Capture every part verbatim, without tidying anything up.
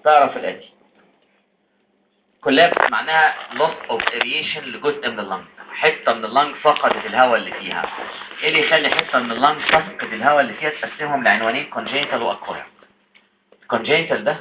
تعرف الاتي. كولابس معناها loss of aeration لجزء من اللنج، حته من اللنج فقدت الهواء اللي فيها. ايه اللي يخلي حته من اللنج تفقد الهواء اللي فيها؟ تقسمهم لعنوانين: congenital واكوايرد. الكونجينيتال ده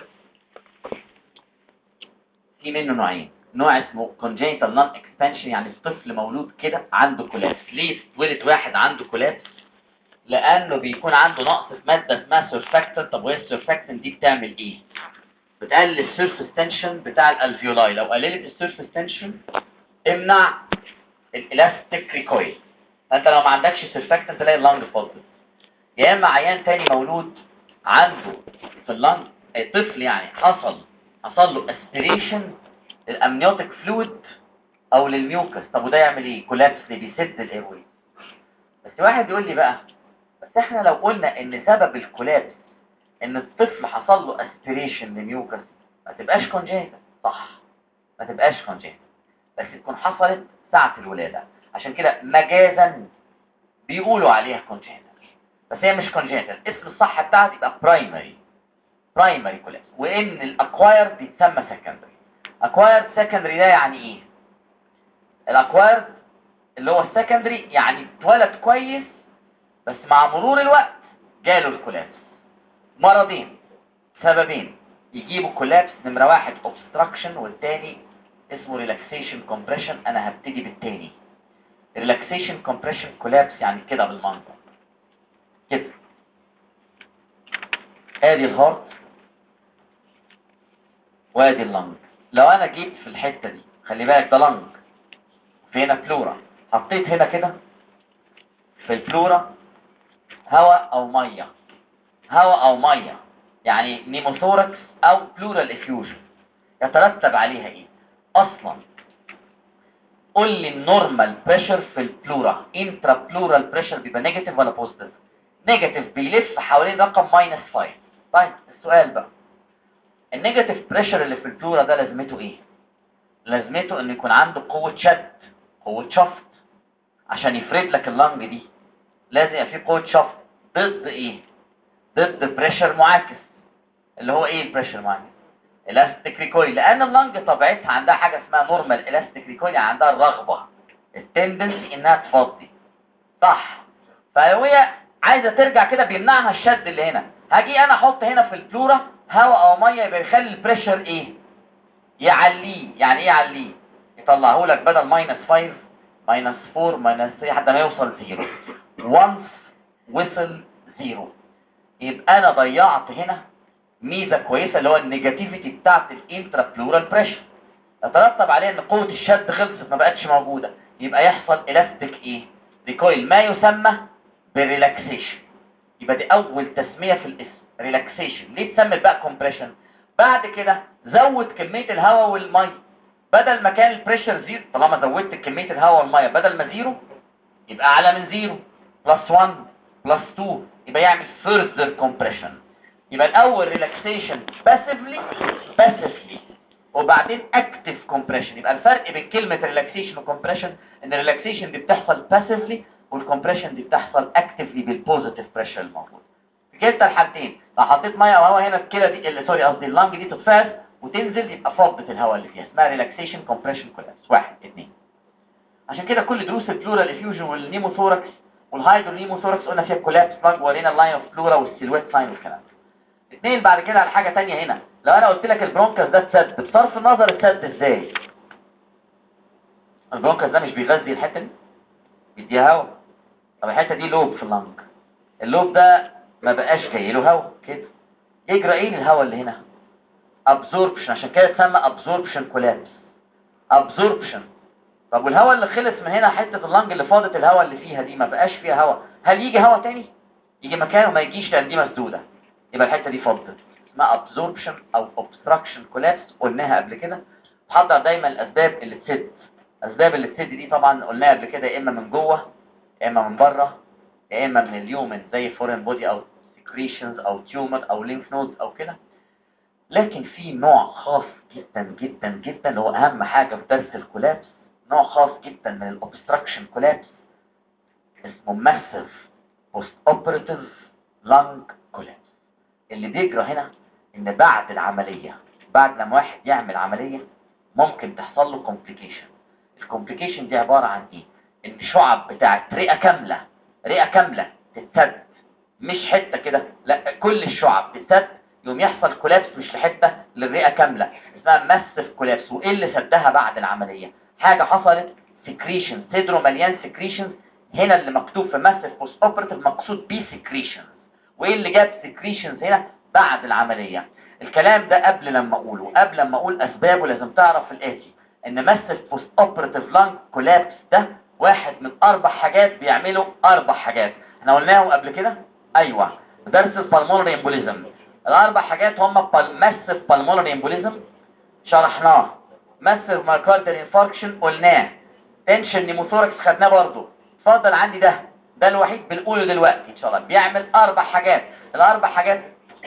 في منه نوعين، نوع اسمه congenital non expansion، يعني الطفل مولود كده عنده كولابس. ليه اتولد واحد عنده كولابس؟ لانه بيكون عنده نقص في ماده اسمها سيرفاكتنت. طب وهي السيرفاكتنت دي بتعمل ايه؟ بتقلل السيرفيس تنشن بتاع الالفيولاي. لو قللت السيرفيس تنشن امنع الالاستيك ريكويل. فانت لو ما عندكش سيرفاكتنت تلاقي اللنج فاضي. يا اما عيان تاني مولود عنده في اللنج طفل يعني حصل حصل له اسبيريشن للامنيوتيك فلويد او للميوكس. طب وده يعمل ايه؟ كولابس اللي بيسد الايروي. بس واحد يقول لي بقى، بس احنا لو قلنا ان سبب الكولابس ان الطفل حصل له اسبيريشن لميوكس ما تبقاش كونجينيتال. صح، ما تبقاش كونجينيتال، بس تكون حصلت ساعة الولادة. عشان كده مجازا بيقولوا عليها كونجينيتال، بس هي مش كونجينيتال. اسم الصح بتاعها يبقى برايمري برايمري كولابس. وان الاكوايرد يتسمى سكندري. اكوايرد سكندري ده يعني ايه؟ الاكوايرد اللي هو السكندري يعني اتولد كويس بس مع مرور الوقت جاله الكولابس. مرضين سببين يجيبوا كولابس: نمرة واحد obstruction، والتاني اسمه relaxation compression. انا هبتدي بالتاني. relaxation compression collapse يعني كده بالمنظر كده. ادي الهارت وادي اللنج. لو انا جيت في الحتة دي، خلي بالك ده لنج، في هنا بلورا، حطيت هنا كده في البلورا هواء او مية، هواء او مية يعني نيموثوركس او بلورال افيوجن، يترتب عليها ايه اصلا؟ قول لي النورمال بريشر في البلورا، انترا بلورال بريشر بيبقى نيجاتيف ولا بوزيتيف؟ نيجاتيف، بيلف حوالين رقم ماينس خمسة. طيب السؤال بقى، النيجاتيف بريشر اللي في البلورا ده لازمته ايه؟ لازمته انه يكون عنده قوة شد، قوة شفط، عشان يفرد لك اللنج دي لازم يبقى فيه قوة شفط. ضد ايه؟ ضد بريشر معاكس. اللي هو ايه البريشر معاكس؟ الاستيك ريكويل. لان اللنج طبيعتها عندها حاجه اسمها نورمال الاستيك ريكويل، يعني عندها الرغبه، التندنسي انها تفضي، صح؟ فلو هي عايزه ترجع كده بيمنعها الشد اللي هنا. هاجي انا احط هنا في البلورا هواء او ميه يبقى يخلي البريشر ايه؟ يعليه. يعني ايه يعليه؟ يطلعه لك بدل ماينس خمسة ماينس أربعة ماينس ثلاثة لحد ما يوصل زيرو. وانس وصل زيرو يبقى انا ضيعت هنا ميزه كويسه اللي هو النيجاتيفيتي بتاعت الانترا بلورال بريشر. يترتب عليه ان قوه الشد خلصت ما بقتش موجوده، يبقى يحصل الاستيك ايه؟ ريكويل، ما يسمى بريلاكسيشن. يبقى دي اول تسميه في الاسم، ريلاكسيشن. ليه اتسمت بقى كومبريشن؟ بعد كده زود كميه الهواء والميه، بدل ما كان البريشر زيرو، طالما زودت كميه الهواء والميه بدل ما زيرو يبقى اعلى من زيرو، بلس واحد بلس اتنين، يبقى يعمل فيرذر كومبريشن. يبقى الاول ريلاكسيشن باسفلي باسفلي وبعدين اكتف كومبريشن. يبقى الفرق بين كلمه ريلاكسيشن وكومبريشن ان الريلاكسيشن دي بتحصل باسفلي والكومبريشن دي بتحصل اكتفلي بالبوزيتيف بريشر الموجود. في كلتا الحالتين لو حطيت ميه او هواء هنا الكلى دي اللي سوري قصدي اللنج دي تتفاز وتنزل يبقى فضت الهواء اللي فيها، اسمها ريلاكسيشن كومبريشن كولابس. واحد اثنين. عشان كده كل دروس البلورال افيوجن والنيموثوركس والهايدرونيموثوركس قلنا فيها كولابس لانج ورينا اللاين اوف بلورا والسيلويت ساين والكلام ده. اثنين بعد كده على حاجه ثانيه هنا، لو انا قلت لك البرونكاس ده اتسد، بصرف النظر اتسد ازاي؟ البرونكاس ده مش بيغذي الحته دي؟ بيديها هواء. طب الحته دي لوب في اللنج، اللوب ده ما بقاش جاي له هواء كده، يجرى ايه للهواء اللي هنا؟ ابزوربشن. عشان كده اتسمى ابزوربشن كولابس، ابزوربشن. طب والهواء اللي خلص من هنا حته اللنج اللي فاضت الهواء اللي فيها دي ما بقاش فيها هواء، هل يجي هواء تاني؟ يجي مكانه؟ ما يجيش لان دي مسدوده، يبقى الحته دي فضت، اسمها ابزوربشن او اوبستراكشن كولابس. قلناها قبل كده. حضر دايما الاسباب اللي تسد. الاسباب اللي تسد دي طبعا قلناها قبل كده، يا اما من جوه يا اما من بره يا اما من اليومن زي فورين بودي او سكريشنز او تيومر او ليمف نودز او كده. لكن في نوع خاص جدا جدا جدا اللي هو اهم حاجه في درس الكولابس، نوع خاص جدا من الاوبستراكشن كولابس اسمه ماسيف بوست اوبراتيف لانج كولابس. اللي بيجرى هنا ان بعد العمليه بعد لما واحد يعمل عمليه ممكن تحصل له كومبليكيشن. الكومبليكيشن دي عباره عن ايه؟ ان الشعب بتاعت رئه كامله رئه كامله تتسد، مش حته كده، لا كل الشعب تتسد، يوم يحصل كولابس مش لحته، للرئه كامله، اسمها ماسيف كولابس. وايه اللي سدها بعد العمليه؟ حاجه حصلت سكريشن، صدره مليان سكريشنز. هنا اللي مكتوب في ماسيف بوست اوبرتيف مقصود بيه سكريشنز. وايه اللي جاب سكريشنز هنا بعد العمليه؟ الكلام ده قبل لما اقوله، قبل لما اقول اسبابه لازم تعرف الاتي، ان ماسيف بوست اوبرتيف لانج كولابس ده واحد من اربع حاجات بيعملوا اربع حاجات احنا قلناهم قبل كده. ايوه، درس البلمونري امبوليزم. الاربع حاجات هم ماسيف بالمونري امبوليزم شرحناه، ماسيف مايوكارديال انفاركشن قلناه، تنشن نيموثوركس خدناه برضه. اتفضل عندي ده ده الوحيد بنقوله دلوقتي ان شاء الله بيعمل اربع حاجات. الاربع حاجات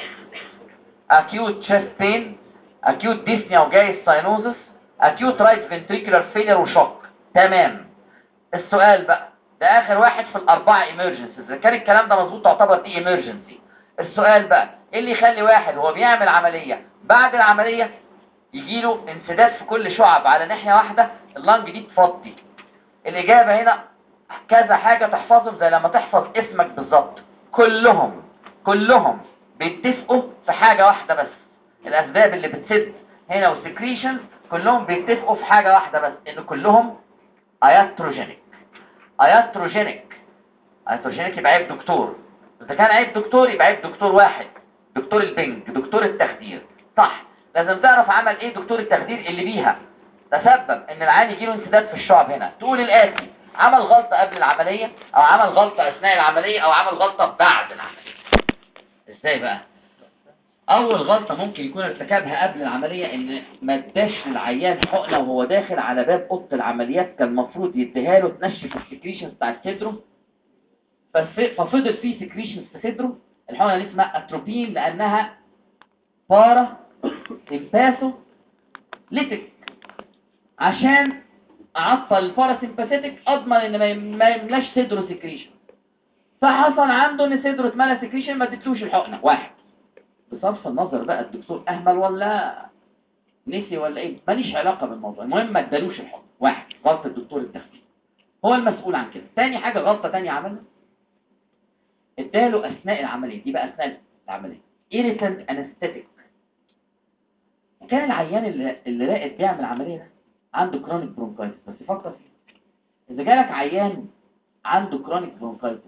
acute chest pain، acute dyspnea وجاي ساينوزس، acute right ventricular failure وشوك. تمام. السؤال بقى ده اخر واحد في الاربعه emergencies، اذا كان الكلام ده مظبوط تعتبر دي emergency. السؤال بقى ايه اللي يخلي واحد وهو بيعمل عمليه بعد العمليه يجيله انسداد في كل شعب على ناحيه واحده، اللنج دي تفضي؟ الاجابه هنا كذا حاجه تحفظهم زي لما تحفظ اسمك بالظبط. كلهم كلهم بيتفقوا في حاجه واحده بس. الاسباب اللي بتسد هنا والسكريشنز كلهم بيتفقوا في حاجه واحده بس، ان كلهم اياتروجينيك. اياتروجينيك اياتروجينيك يبقى عيب دكتور. اذا كان عيب دكتور يبقى عيب دكتور واحد، دكتور البنج، دكتور التخدير. صح، لازم تعرف عمل ايه دكتور التخدير اللي بيها تسبب ان العيان يجيله انسداد في الشعب. هنا تقول الاتي: عمل غلطه قبل العمليه، او عمل غلطه اثناء العمليه، او عمل غلطه بعد العمليه. ازاي بقى؟ اول غلطه ممكن يكون ارتكبها قبل العمليه ان ما اداش للعيان حقنه وهو داخل على باب اوضه العمليات، كان المفروض يديها له تنشف السكريشنز بتاعت صدره، ففضل فيه سكريشنز في صدره. الحقنه دي اسمها اتروبين لانها بارا سيمباثو ليتك، عشان اعطل الباراسيمباثيتك اضمن ان ما يملاش صدره سكريشن. فحصل عنده ان صدره اتملى سكريشن، ما اديتلوش الحقنه. واحد، بصرف النظر بقى الدكتور اهمل ولا نسي ولا ايه، ماليش علاقه بالموضوع، المهم ما ادالوش الحقنه. واحد، غلطه الدكتور التخدير هو المسؤول عن كده. تاني حاجه، غلطه تانية عملها، اداله اثناء العمليه دي بقى اثناء العمليه irritant anesthetic. كان العيان اللي اللي راقد بيعمل عمليه ده عنده كرونيك برونكايتس. بس فكر فيه، اذا جالك عيان عنده كرونيك برونكايتس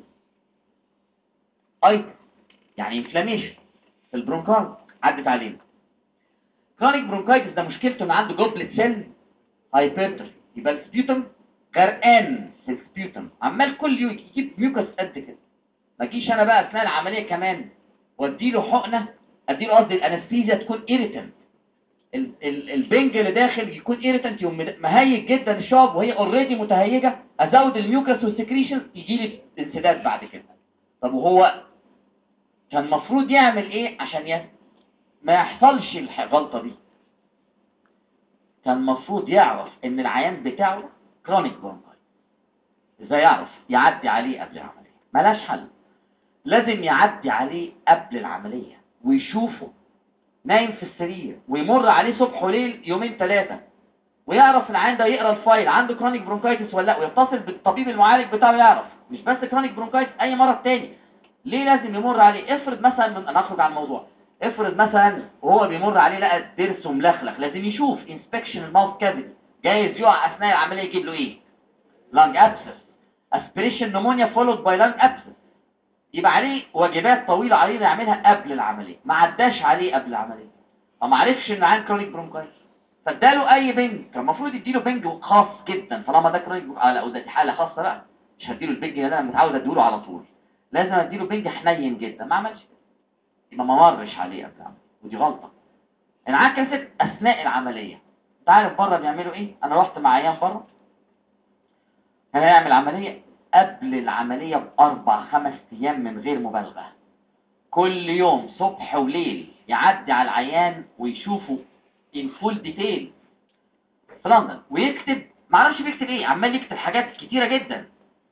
ايتس يعني انفلاميشن في البرونكاي عدت علينا. كرونيك برونكايتس ده مشكلته ان عنده جوبلت سيل هايبرتروفي، يبقى السبيوتم غرقان في السبيوتم، عمال كل يوم يجيب ميوكس قد كده. ما اجيش انا بقى اثناء العمليه كمان واديله حقنه، اديله قصدي الانستيزيا تكون ايريتنت، البنج اللي داخل يكون ايريتنت، يوم مهيج جدا الشعب وهي اوريدي متهيجه، ازود الميوكس والسكريشن يجي لي انسداد بعد كده. طب وهو كان المفروض يعمل ايه عشان ي... ما يحصلش الغلطه دي؟ كان المفروض يعرف ان العيان بتاعه كرونيك برونكايتس. ازاي يعرف؟ يعدي عليه قبل العمليه، ملاش حل، لازم يعدي عليه قبل العمليه ويشوفه نايم في السرير، ويمر عليه صبح وليل يومين ثلاثه، ويعرف العيان ده يقرا الفايل عنده كرونيك برونكايتس ولا لا، ويتصل بالطبيب المعالج بتاعه يعرف. مش بس كرونيك برونكايتس، اي مرض تاني. ليه لازم يمر عليه؟ افرض مثلا من... انا اخرج عن الموضوع، افرض مثلا وهو بيمر عليه لقى ضرسه ملخلخ، لازم يشوف انسبكشن الماوث كافيتي، جايز يقع اثناء العمليه يجيب له ايه؟ لانج ابسس، اسبريشن نمونيا فولود باي لانج ابسس. يبقى عليه واجبات طويله عليه يعملها قبل العمليه، ما عداش عليه قبل العمليه، فما عرفش ان عنده كرونيك برونكايتس، فاداله اي بنج. كان المفروض يديله بنج خاص جدا، طالما ده كرونيك على او دي حاله خاصه بقى، مش هديله البنج اللي انا متعود اديله على طول، لازم اديله بنج حنين جدا. ما عملش كده، يبقى ما مرش عليه قبل العمليه، ودي غلطه انعكست اثناء العمليه. انت عارف بره بيعملوا ايه؟ انا رحت مع عيان بره كان هيعمل عمليه، قبل العمليه باربع خمس ايام من غير مبالغه، كل يوم صبح وليل يعدي على العيان ويشوفه in full detail في لندن، ويكتب، معرفش بيكتب ايه، عمال يكتب حاجات كتيرة جدا.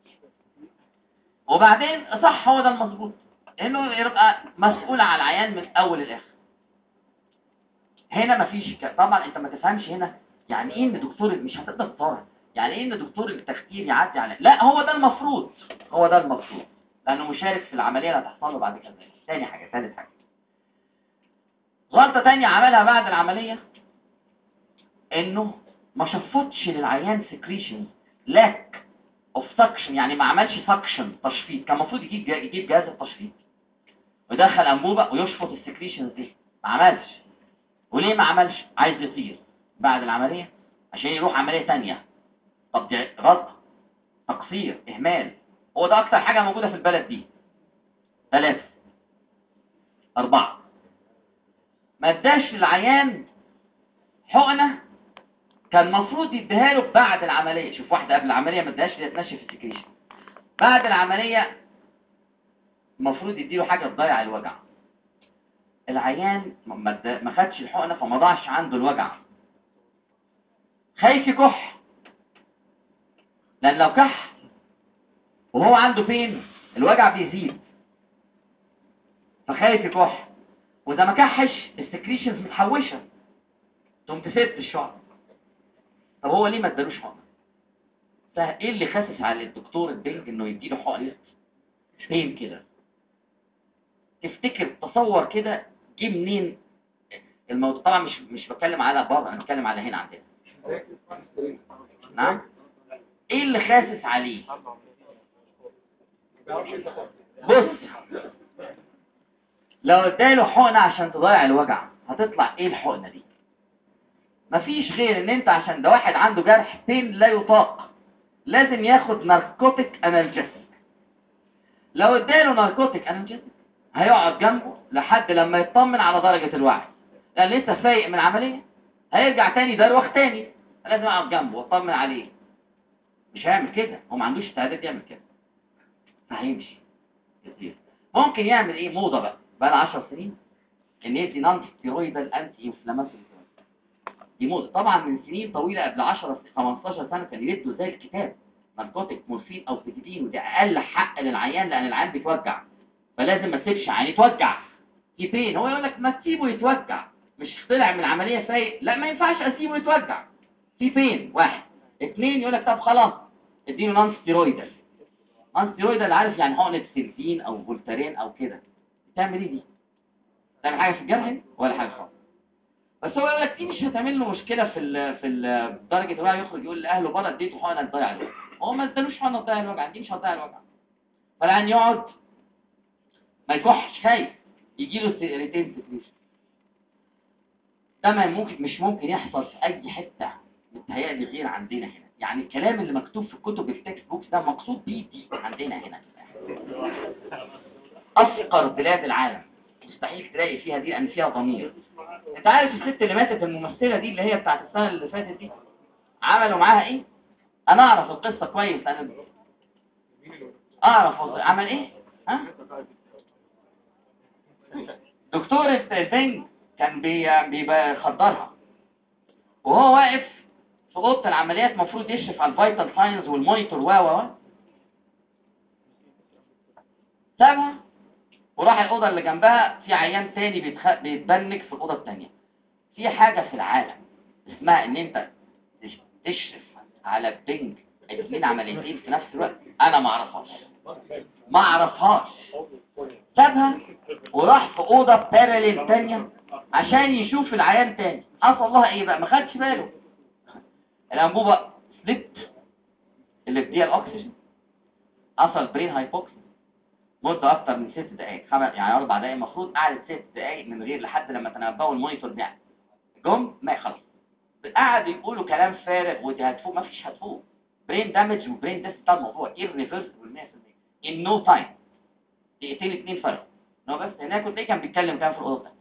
وبعدين صح، هو ده المظبوط، انه يبقى مسؤول على العيان من اول الاخر. هنا مفيش ك... طبعا انت ما تفهمش هنا يعني ايه ان دكتور مش هتقدر تتصور يعني ايه ان دكتور التخدير يعدي على لا هو ده المفروض هو ده المفروض لانه مشارك في العمليه اللي هتحصل له بعد كده. تاني حاجه ثالث حاجه غلطه تانية عملها بعد العمليه انه ما شفطش للعيان سكريشن لاك اوف سكشن يعني ما عملش سكشن تشفيط كان المفروض يجيب جا... يجيب جهاز التشفيط ويدخل انبوبه ويشفط السكريشنز دي ما عملش. وليه ما عملش؟ عايز يطير بعد العمليه عشان يروح عمليه ثانيه. طب دي غلطه تقصير اهمال هو ده اكتر حاجه موجوده في البلد دي. ثلاثة أربعة ما اداش للعيان حقنه كان المفروض يديها له بعد العمليه. شوف واحده قبل العمليه ما اداهاش ليتنشف السكريشن بعد العمليه المفروض يديله حاجه تضيع الوجع. العيان ما خدش الحقنه فما ضاعش عنده الوجع خايف يكح لان لو كح وهو عنده فين الوجع بيزيد فخايف يكح واذا ما كحش السكريشنز متحوشه تقوم تسد الشعر. طب هو ليه ما ادالوش حقنه؟ فايه اللي خاسس على الدكتور البنج انه يديله حقنه فين كده؟ تفتكر تصور كده جه منين الموضوع؟ طبعا مش مش بتكلم على بره انا بتكلم على هنا عندنا. نعم ايه اللي خاسس عليه؟ بص لو اداله حقنه عشان تضيع الوجع هتطلع ايه الحقنه دي؟ مفيش غير ان انت عشان ده واحد عنده جرح بين لا يطاق لازم ياخد ناركوتيك انالجيسيك. لو اداله ناركوتيك انالجيسيك هيقعد جنبه لحد لما يطمن على درجه الوعي لان لسه فايق من عمليه هيرجع تاني دروخ تاني لازم اقعد جنبه واطمن عليه. مش هيعمل كده هو ما عندوش استعداد يعمل كده فهيمشي كتير. ممكن يعمل ايه موضه بقى بقى عشر سنين ان يدي نون ستيرويدال انتي انفلاماتوري دي موضه طبعا من سنين طويله قبل عشرة خمستاشر سنه كان يدوا زي الكتاب ناركوتيك مورفين او بيتيدين ودي اقل حق للعيان لان العيان بيتوجع فلازم ما تسيبش عيان يتوجع في بين. هو يقول لك ما تسيبه يتوجع مش طلع من العمليه فايق لا ما ينفعش اسيبه يتوجع في بين. واحد اثنين يقول لك طب خلاص اديله نون ستيرويدال. نون ستيرويدال عارف يعني حقنه سيرفين او فولتارين او كده تعمل ايه دي؟ تعمل حاجه في الجرح ولا حاجه خالص. بس هو يقول لك دي مش هتعمل له مشكله في ال في ال درجه الوجع يخرج يقول لاهله بره اديته حقنه تضيع الوجع. هو ما ادالوش حقنه تضيع الوجع دي مش هتضيع الوجع فالان يقعد ما يكحش خايف يجي له ريتين سكريشن. ده ما ممكن مش ممكن يحصل في اي حته متهيألي غير عندنا هنا. يعني الكلام اللي مكتوب في كتب التكست بوكس ده مقصود بيه دي عندنا هنا. افقر بلاد العالم مستحيل تلاقي فيها دي لان فيها ضمير. انت عارف الست اللي ماتت الممثله دي اللي هي بتاعت السنه اللي فاتت دي عملوا معاها ايه؟ انا اعرف القصه كويس انا اعرف عمل ايه ها. دكتور البنج كان بيخدرها وهو واقف في اوضه العمليات المفروض يشرف على الفيتال ساينز والمونيتور و و سابها وراح الاوضه اللي جنبها في عيان تاني بيتخ... بيتبنك في الاوضه الثانيه. في حاجه في العالم اسمها ان انت تشرف على بنج اثنين عمليتين في نفس الوقت انا ما اعرفهاش ما اعرفهاش. سابها وراح في اوضه باراليل ثانيه عشان يشوف العيان تاني. حصل لها ايه بقى؟ ما خدش باله الانبوبه سليبت اللي بديها الاكسجين حصل برين هايبوكسي مده اكتر من ست دقائق خمس يعني اربع دقائق المفروض قعدت ست دقائق من غير لحد لما تنبهوا المونيتور بيعمل جم ما خلاص قعدوا يقولوا كلام فارغ ودي هتفوق ما فيش هتفوق برين دامج وبرين ديث بتاع الموضوع irreversible مية في المية in no time دقيقتين اتنين فرق. هو بس هناك كنت كان بيتكلم كلام في الاوضه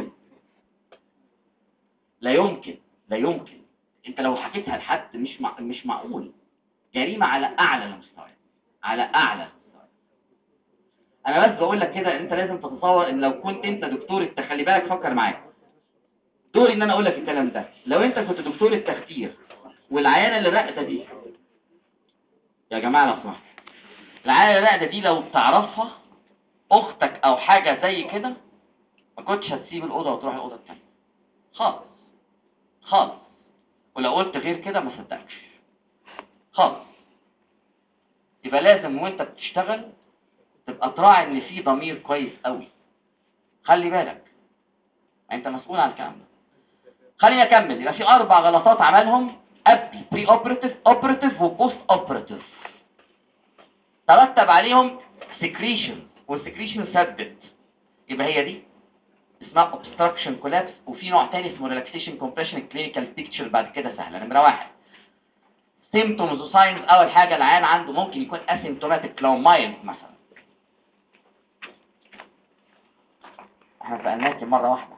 لا يمكن لا يمكن انت لو حكيتها لحد مش مع... مش معقول جريمه على اعلى المستوى على اعلى المستوى. انا بس بقول لك كده انت لازم تتصور ان لو كنت انت دكتور التخلي بالك فكر معايا دوري ان انا اقول لك الكلام ده. لو انت كنت دكتور التخدير والعيانه اللي راقده دي يا جماعه لو سمحت العيانه اللي راقده دي لو بتعرفها اختك او حاجه زي كده ما كنتش هتسيب الاوضه وتروح الاوضه الثانيه. خالص خالص، ولو قلت غير كده ما صدقش خالص. يبقى لازم وانت بتشتغل تبقى تراعي ان في ضمير كويس قوي، خلي بالك انت مسؤول عن الكلام ده. خليني اكمل. يبقى في اربع غلطات عملهم قبل بري اوبراتيف، اوبراتيف، وبوست اوبراتيف، ترتب عليهم سكريشن، والسكريشن ثبت. يبقى هي دي اسمها obstruction collapse. وفي نوع تاني اسمه relaxation compression. clinical picture بعد كده سهله. نمره واحد symptoms وساينز. اول حاجه العيان عنده ممكن يكون asymptomatic لو مايلد مثلا. احنا سالناكي مره واحده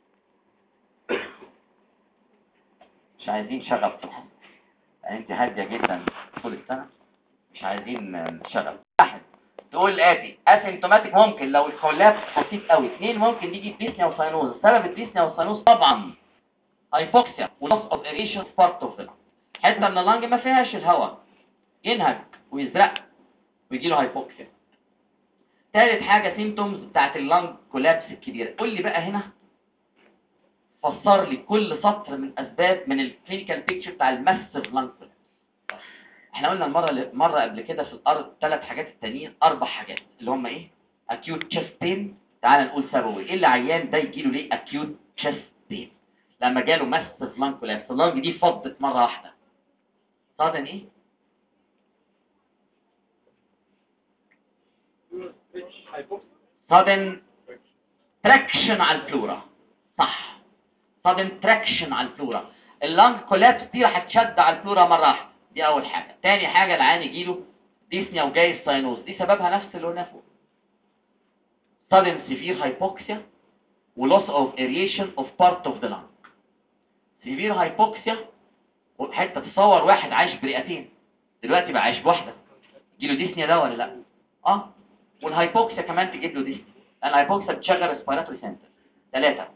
مش عايزين شغب في الحصه، يعني انت هاديه جدا طول السنه مش عايزين نشغل. واحد تقول الاتي اسيمتوماتيك ممكن لو الكولابس بسيط قوي. اثنين ممكن يجي ديسنيا وساينوز. سبب الديسنيا والساينوز طبعا هايبوكسيا ولوس اوف اريشن بارت اوف ذا حته من اللنج ما فيهاش الهواء، ينهج ويزرق ويجي له هايبوكسيا. ثالث حاجه سيمتومز بتاعت اللنج كولابس الكبيره. قول لي بقى هنا فسر لي كل سطر من اسباب من الكلينيكال بيكتشر بتاع الماسيف لنج كولابس. احنا قلنا المره اللي مره قبل كده في الارض ثلاث حاجات التانيين اربع حاجات اللي هم ايه؟ اكيوت تشست بين. تعال نقول سببه ايه. اللي عيان ده يجي له ليه اكيوت تشست بين؟ لما جاله ماسيف لانج كولابس اللانج دي فضت مره واحده. صادن ايه؟ صادن تراكشن على الفلورا. صح، صادن تراكشن على الفلورا. اللانج كولابس دي راح تشد على الفلورا مره واحده. دي اول حاجه. تاني حاجه العيان يجي له ديسنيا وجاي ساينوز. دي سببها نفس اللي قلناه فوق. sudden severe hypoxia و loss of aeration of part of the lung. severe hypoxia حتى تصور واحد عايش برئتين دلوقتي بقى عايش بواحده، يجي له ديسنيا ده ولا لا؟ اه. والهايبوكسيا كمان تجيب له ديسنيا لان الهايبوكسيا بتشغل ريسبيراتوري سنتر. ثلاثه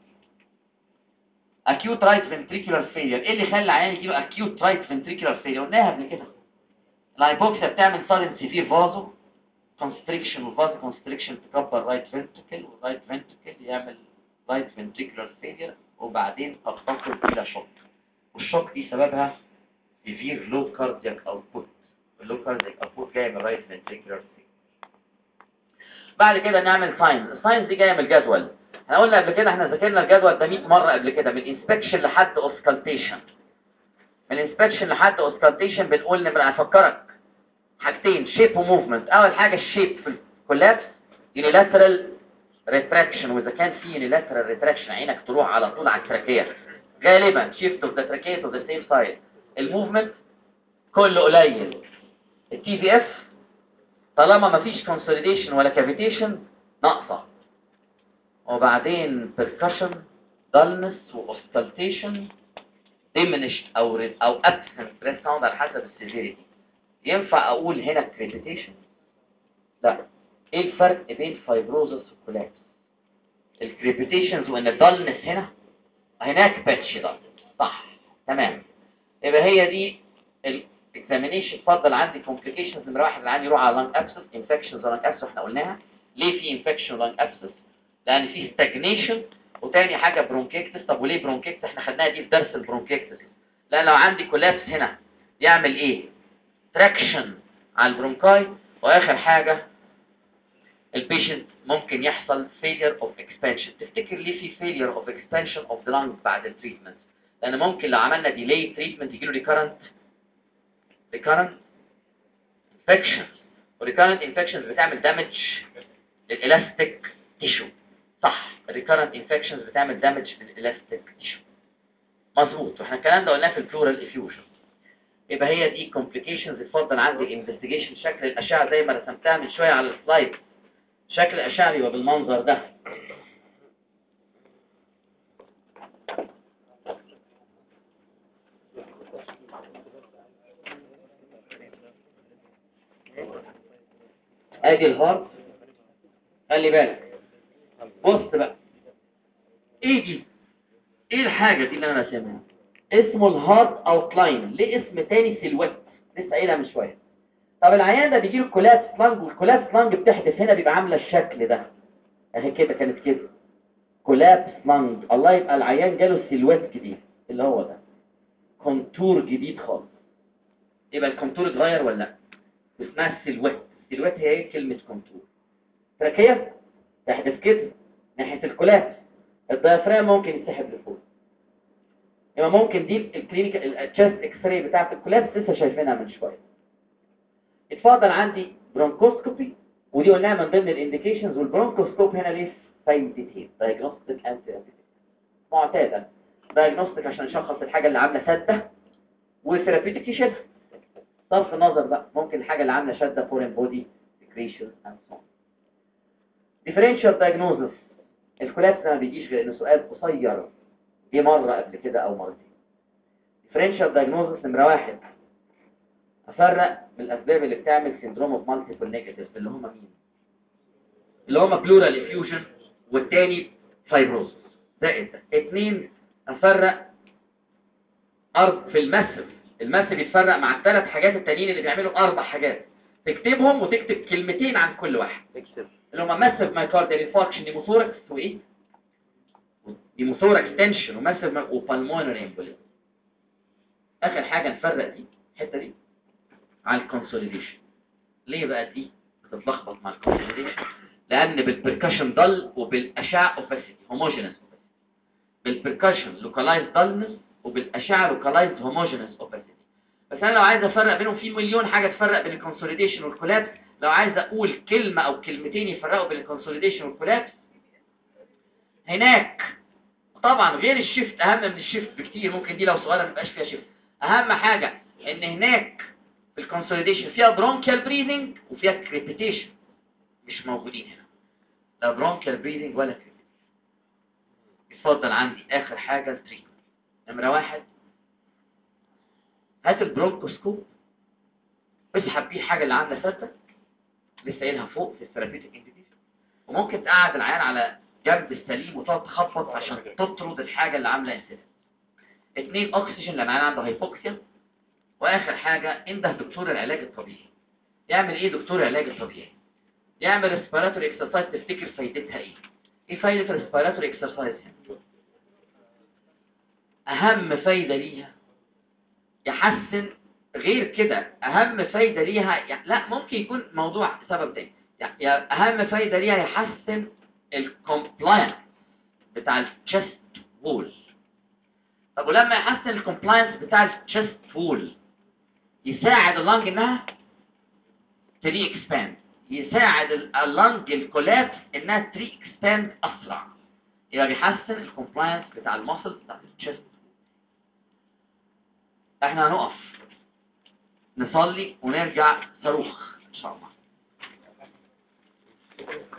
acute right ventricular failure. ايه اللي خلى العيان يجي له acute right ventricular failure؟ قلناها قبل كده. الهايبوكسيا بتعمل sudden severe vaso constriction، والفازو كونستريكشن تكبر رايت فنتركل، والرايت فنتركل يعمل رايت فنتريكولار فيلير، وبعدين قد تصل الى شوك. والشوك دي سببها سيفير لو كاردياك اوتبوت. اللو كاردياك اوتبوت جاي من رايت فنتريكولار فيلير. بعد كده نعمل ساينز. الساينز دي جايه من الجدول. احنا قلنا قبل كده، احنا ذاكرنا الجدول ده مية مره قبل كده، من انسبكشن لحد اوسكالتيشن. من انسبكشن لحد اوسكالتيشن بنقول نبقى افكرك حاجتين شيب وموفمنت. اول حاجه الشيب في الكولابس يونيلاترال ريتراكشن، واذا كان في يونيلاترال ريتراكشن عينك تروح على طول على التراكيه غالبا شيفت اوف ذا تراكيه تو ذا سيم سايد. الموفمنت كله قليل. التي في اف طالما ما فيش كونسوليديشن ولا كافيتيشن ناقصه. وبعدين percussion dullness واوسكالتيشن diminished او او absent breath sound على حسب السيفيريتي. ينفع اقول هنا كريبيتيشن؟ لا. ايه الفرق بين فايبروزس والكولابس؟ الكريبيتيشنز وان الدالنس هنا هناك باتش ده. صح تمام. يبقى هي دي الاكزامينيشن. اتفضل. عندي كومبليكيشنز نمره واحد اللي عندي يروح على لانج ابسس. انفكشنز لانج ابسس احنا قلناها. ليه في انفكشن لانج ابسس؟ لان في ستاجنيشن. وتاني حاجه برونكيكتس. طب وليه برونكيكتس؟ احنا خدناها دي في درس البرونكيكتس. لان لو عندي كولابس هنا يعمل ايه؟ تراكشن على البرونكاي. واخر حاجه البيشنت ممكن يحصل failure of expansion. تفتكر ليه في failure of expansion of the lung بعد التريتمنت؟ لان ممكن لو عملنا delay treatment يجيله recurrent recurrent infections، recurrent infections بتعمل damage للالاستيك tissue. صح، recurrent infections بتعمل damage للالاستيك tissue. مظبوط. واحنا الكلام ده قلناه في البلورال افيوجن. يبقى هي دي complications. اتفضل. عندي انفستيجيشن. شكل الاشعه زي ما رسمتها من شويه على السلايد. شكل الاشعه بيبقى بالمنظر ده. ادي الهارت. خلي بالك. بص بقى. ايه دي؟ ايه الحاجه دي اللي انا راسمها؟ اسمه الهارت اوتلاين. ليه اسم تاني؟ سيلويت. لسه قايلها من شويه. طب العيان ده بيجي له كولابس لانج، والكولابس لانج بتحدث هنا بيبقى عامله الشكل ده اهي كده. كانت كده كولابس لانج، الله يبقى العيان جاله سيلويت جديد اللي هو ده، كونتور جديد خالص. يبقى الكونتور اتغير ولا لا؟ اسمها السيلويت. السيلويت هي ايه؟ كلمه كونتور. تركيه تحدث كده ناحيه الكولابس، الديافرام ممكن يتسحب لفوق. يبقى ممكن دي الكلينيكال التشست اكس راي بتاعت الكولابس لسه شايفينها من شويه. اتفضل عندي برونكوسكوبي، ودي قلناها من ضمن الانديكيشنز. والبرونكوسكوب هنا ليه فايدتين، دايجنوستيك اند ثيرابيوتيك. معتاده دايجنوستيك عشان نشخص الحاجه اللي عامله سده، والثيرابيوتيك يشيلها. صرف النظر بقى ممكن الحاجه اللي عامله شده فورين بودي سكريشن اند سو اون. ديفرنشال دايجنوزس، الكولابس ما بيجيش غير انه سؤال قصير جه مره قبل كده او مرتين. ديفرنشال دايجنوزس نمره واحد، افرق بالاسباب اللي بتعمل سيندروم اوف مالتيبل نيجاتيف اللي هم مين؟ اللي هم بلورال افيوجن والتاني فايبروز. زائد ده اتنين، افرق ارض في الماسف. الماسف يتفرق مع الثلاث حاجات التانيين اللي بيعملوا اربع حاجات، تكتبهم وتكتب كلمتين عن كل واحد. اللي هم ماسف مايكارديال انفاركشن، نيموثوركس وايه؟ نيموثوركس تنشن وماسف وبالمونري امبوليزم. اخر حاجه نفرق دي الحته دي على الكونسوليديشن. ليه بقى دي بتتلخبط مع الكونسوليديشن؟ لان بالبركشن ضل وبالاشعه اوباسيتي هوموجينس. بالبركشن لوكالايز ضلنس وبالاشعه لوكالايز هوموجينس اوباسيتي. بس انا لو عايز افرق بينهم في مليون حاجه تفرق بين الكونسوليديشن والكولابس. لو عايز اقول كلمه او كلمتين يفرقوا بين الكونسوليديشن والكولابس، هناك طبعا غير الشيفت اهم من الشيفت بكتير. ممكن دي لو صغيره ما يبقاش فيها شيفت. اهم حاجه ان هناك في الكونسوليديشن فيها برونكيال بريذنج وفيها كريبيتيشن، مش موجودين هنا، لا برونكيال بريذنج ولا كريبيتيشن. اتفضل عندي اخر حاجه التريتمنت. نمره واحد، هات البرونكوسكوب اسحب بيه الحاجه اللي عامله سده لسه قايلها فوق في الثيرابيوتيك انديكيشن، وممكن تقعد العيان على جنب السليم وتقعد تخبط عشان تطرد الحاجه اللي عامله انسداد. اثنين، اكسجين لما العيان عنده هايبوكسيا. واخر حاجه، انده دكتور العلاج الطبيعي. يعمل ايه دكتور العلاج الطبيعي؟ يعمل ريسبيراتوري اكسرسايز. تفتكر فايدتها ايه؟ ايه فايده الريسبيراتوري اكسرسايز هنا؟ اهم فايده ليها يحسن، غير كده اهم فايده ليها يعني لا ممكن يكون موضوع سبب تاني. يعني اهم فايده ليها يحسن الكومبلاينس بتاع الشست وول. طب ولما يحسن الكومبلاينس بتاع الشست وول يساعد اللنج انها تري اكسباند، يساعد اللنج الكولابس انها تري اكسباند اسرع، يبقى بيحسن الكومبلاينس بتاع المسل بتاع الشست. احنا هنقف نصلي ونرجع صاروخ.